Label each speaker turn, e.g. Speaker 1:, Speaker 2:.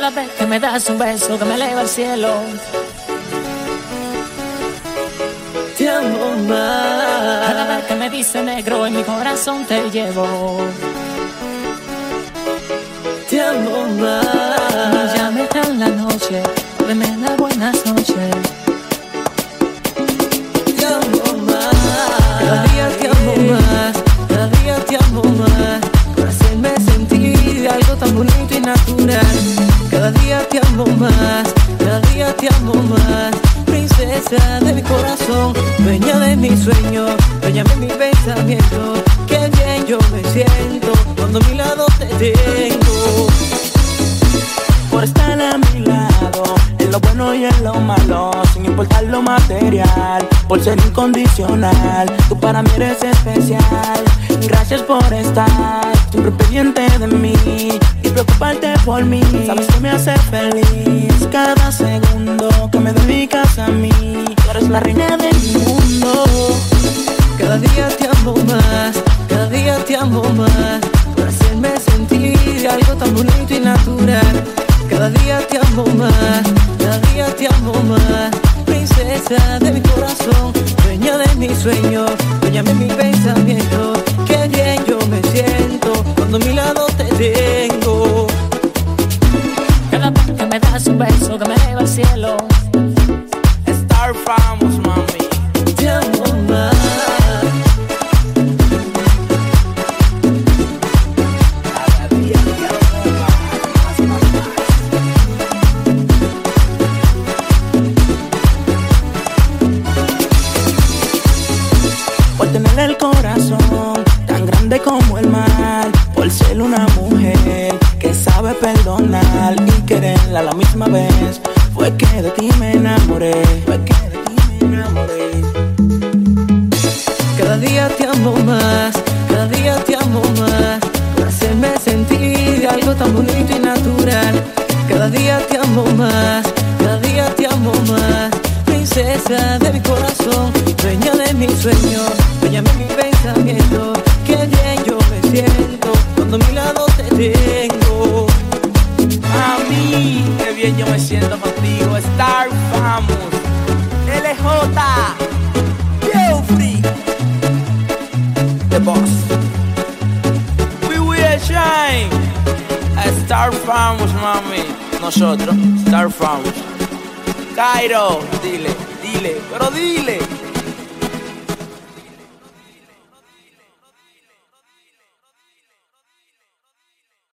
Speaker 1: Cada vez que me das un beso que me eleva al cielo.
Speaker 2: Te amo más.
Speaker 1: Cada vez que me dice negro, en mi corazón te llevo.
Speaker 2: Te amo más.
Speaker 1: No llames en la noche, deme las buenas noches.
Speaker 2: Te amo más. Cada día te amo más. Cada día te amo más. Por hacerme sentir algo tan bonito y natural. Cada día te amo más. Cada día te amo más. Princesa de mi corazón, dueña de mis sueños, dueña de mi pensamiento. Qué bien yo me siento cuando a mi lado te tengo.
Speaker 3: Por estar a mi lado, en lo bueno y en lo malo, sin importar lo material, por ser incondicional, tú para mí eres especial. Gracias por estar siempre pendiente de mí y preocuparte por mí. Sabes que me hace feliz cada segundo que me dedicas a mí. Tú eres la reina de mi mundo.
Speaker 2: Cada día te amo más, cada día te amo más, por hacerme sentir algo tan bonito y natural. Cada día te amo más, cada día te amo más. Princesa de mi corazón, dueña de mis sueños, dueña de mi pensamiento. Qué bien yo me siento cuando a mi lado te tengo.
Speaker 1: Cada vez que me das un beso que me eleva al cielo.
Speaker 3: Star Famous, mami.
Speaker 2: Te amo más.
Speaker 3: Por tener el corazón tan grande como el mar, por ser una mujer que sabe perdonar y quererla a la misma vez. Fue que de ti me enamoré, fue que de ti me enamoré.
Speaker 2: Cada día te amo más, cada día te amo más, por hacerme sentir algo tan bonito y natural. Cada día te amo más, cada día te amo más. Princesa de mi corazón, dueña de mis sueños, dueña de mi pensamiento. Qué bien yo me siento cuando a mi lado te tengo.
Speaker 3: Mami, qué bien yo me siento contigo. Star Famous, LJ, Geoffrey, The Boss, We Will Shine. Star Famous, mami. Nosotros, Star Famous. Cairo, dile, pero dile.